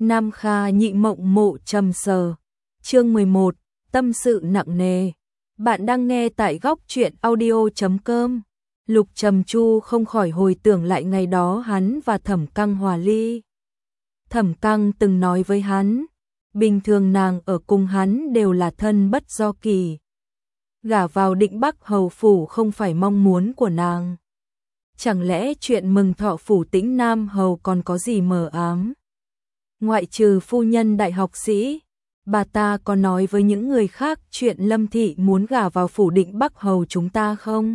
Nam Kha Nhị Mộng Mộ Trầm Sờ. Chương 11, tâm sự nặng nề. Bạn đang nghe tại góc truyện audio.com. Lục Trầm Chu không khỏi hồi tưởng lại ngày đó hắn và Thẩm Căng hòa ly. Thẩm Căng từng nói với hắn, bình thường nàng ở cùng hắn đều là thân bất do kỳ. Gả vào Định Bắc hầu phủ không phải mong muốn của nàng. Chẳng lẽ chuyện mừng thọ phủ Tĩnh Nam hầu còn có gì mờ ám? Ngoại trừ phu nhân đại học sĩ, bà ta có nói với những người khác chuyện Lâm Thị muốn gả vào phủ Định Bắc hầu chúng ta không?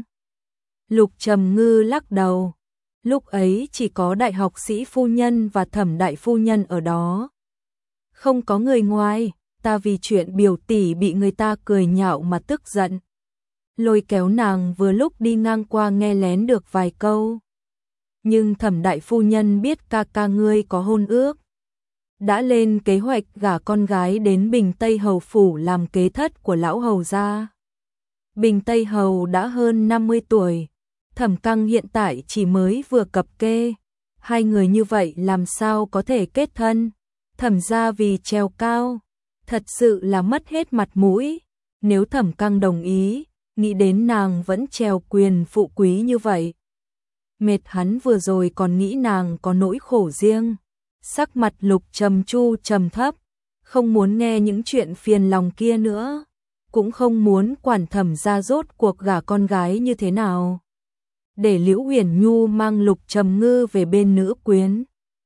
Lục Trầm Ngư lắc đầu. Lúc ấy chỉ có đại học sĩ phu nhân và Thẩm đại phu nhân ở đó. Không có người ngoài, ta vì chuyện biểu tỷ bị người ta cười nhạo mà tức giận. Lôi kéo nàng vừa lúc đi ngang qua nghe lén được vài câu. Nhưng Thẩm đại phu nhân biết ca ca ngươi có hôn ước. Đã lên kế hoạch gả con gái đến Bình Tây Hầu phủ làm kế thất của lão hầu gia. Bình Tây Hầu đã hơn 50 tuổi, Thẩm Căng hiện tại chỉ mới vừa cập kê. Hai người như vậy làm sao có thể kết thân? Thẩm gia vì trèo cao, thật sự là mất hết mặt mũi. Nếu Thẩm Căng đồng ý, nghĩ đến nàng vẫn trèo quyền phụ quý như vậy. Mệt hắn vừa rồi còn nghĩ nàng có nỗi khổ riêng. Sắc mặt Lục Trầm Chu trầm thấp, không muốn nghe những chuyện phiền lòng kia nữa, cũng không muốn quản Thẩm gia rốt cuộc gả con gái như thế nào. Để Liễu Huyền Nhu mang Lục Trầm Ngư về bên nữ quyến,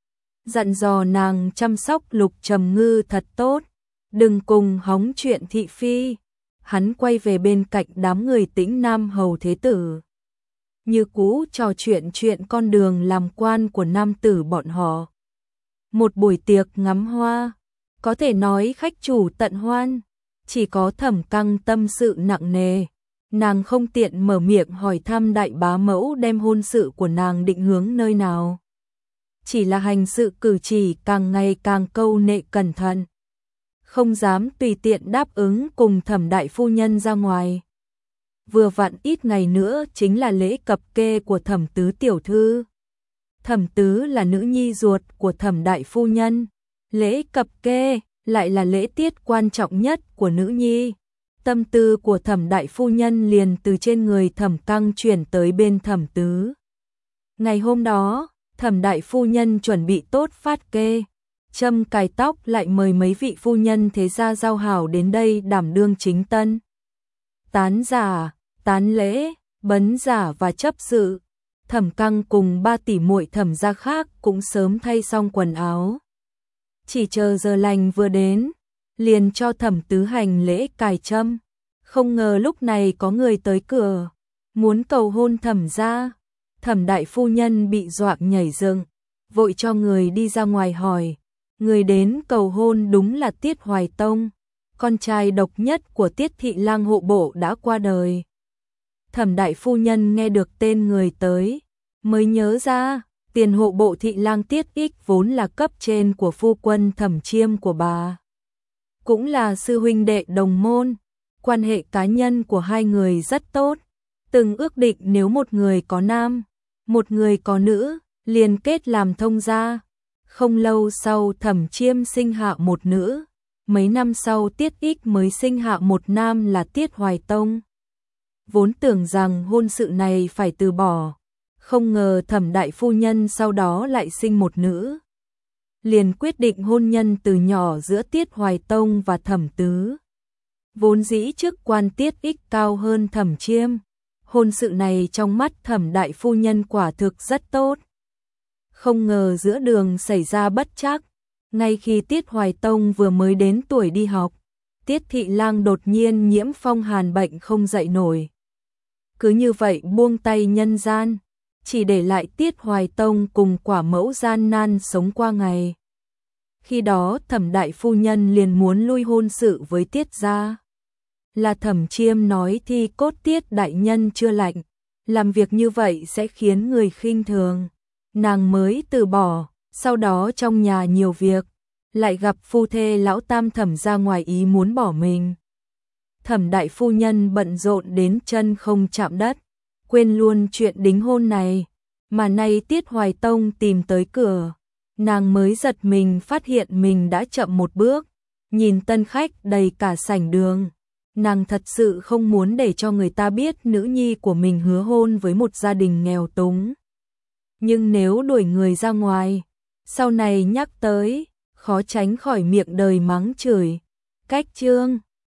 dặn dò nàng chăm sóc Lục Trầm Ngư thật tốt, đừng cùng hóng chuyện thị phi. Hắn quay về bên cạnh đám người Tĩnh Nam hầu thế tử, như cũ trò chuyện con đường làm quan của nam tử bọn họ. Một buổi tiệc ngắm hoa, có thể nói khách chủ tận hoan, chỉ có Thẩm Căng tâm sự nặng nề. Nàng không tiện mở miệng hỏi thăm đại bá mẫu đem hôn sự của nàng định hướng nơi nào. Chỉ là hành sự cử chỉ càng ngày càng câu nệ cẩn thận, không dám tùy tiện đáp ứng cùng Thẩm đại phu nhân ra ngoài. Vừa vặn ít ngày nữa chính là lễ cập kê của Thẩm tứ tiểu thư. Thẩm tứ là nữ nhi ruột của Thẩm đại phu nhân, lễ cập kê lại là lễ tiết quan trọng nhất của nữ nhi. Tâm tư của Thẩm đại phu nhân liền từ trên người Thẩm Căng chuyển tới bên Thẩm tứ. Ngày hôm đó, Thẩm đại phu nhân chuẩn bị tốt phát kê, châm cài tóc, lại mời mấy vị phu nhân thế gia giao hảo đến đây đảm đương chính tân. Tán giả, tán lễ, bấn giả và chấp sự. Thẩm Căng cùng ba tỷ muội Thẩm gia khác cũng sớm thay xong quần áo. Chỉ chờ giờ lành vừa đến, liền cho Thẩm tứ hành lễ cài châm. Không ngờ lúc này có người tới cửa, muốn cầu hôn Thẩm gia. Thẩm đại phu nhân bị dọa nhảy dựng, vội cho người đi ra ngoài hỏi. Người đến cầu hôn đúng là Tiết Hoài Tông, con trai độc nhất của Tiết thị lang hộ bộ đã qua đời. Thẩm đại phu nhân nghe được tên người tới, mới nhớ ra, tiền hộ bộ thị lang Tiết Ích vốn là cấp trên của phu quân Thẩm Chiêm của bà. Cũng là sư huynh đệ đồng môn, quan hệ cá nhân của hai người rất tốt. Từng ước định nếu một người có nam, một người có nữ, liền kết làm thông gia. Không lâu sau Thẩm Chiêm sinh hạ một nữ, mấy năm sau Tiết Ích mới sinh hạ một nam là Tiết Hoài Tông. Vốn tưởng rằng hôn sự này phải từ bỏ, không ngờ Thẩm đại phu nhân sau đó lại sinh một nữ. Liền quyết định hôn nhân từ nhỏ giữa Tiết Hoài Tông và Thẩm tứ. Vốn dĩ chức quan Tiết Ích cao hơn Thẩm Chiêm, hôn sự này trong mắt Thẩm đại phu nhân quả thực rất tốt. Không ngờ giữa đường xảy ra bất trắc, ngay khi Tiết Hoài Tông vừa mới đến tuổi đi học, Tiết thị lang đột nhiên nhiễm phong hàn bệnh không dậy nổi. Cứ như vậy buông tay nhân gian, chỉ để lại Tiết Hoài Tông cùng quả mẫu gian nan sống qua ngày. Khi đó Thẩm đại phu nhân liền muốn lui hôn sự với Tiết gia. Là Thẩm Chiêm nói thi cốt Tiết đại nhân chưa lạnh, làm việc như vậy sẽ khiến người khinh thường. Nàng mới từ bỏ, sau đó trong nhà nhiều việc, lại gặp phu thê lão tam Thẩm ra ngoài ý muốn bỏ mình. Thẩm đại phu nhân bận rộn đến chân không chạm đất, quên luôn chuyện đính hôn này, mà nay Tiết Hoài Tông tìm tới cửa, Nàng mới giật mình phát hiện mình đã chậm một bước, nhìn tân khách đầy cả sảnh đường. Nàng thật sự không muốn để cho người ta biết nữ nhi của mình hứa hôn với một gia đình nghèo túng. Nhưng nếu đuổi người ra ngoài, sau này nhắc tới, khó tránh khỏi miệng đời mắng chửi. Cách chương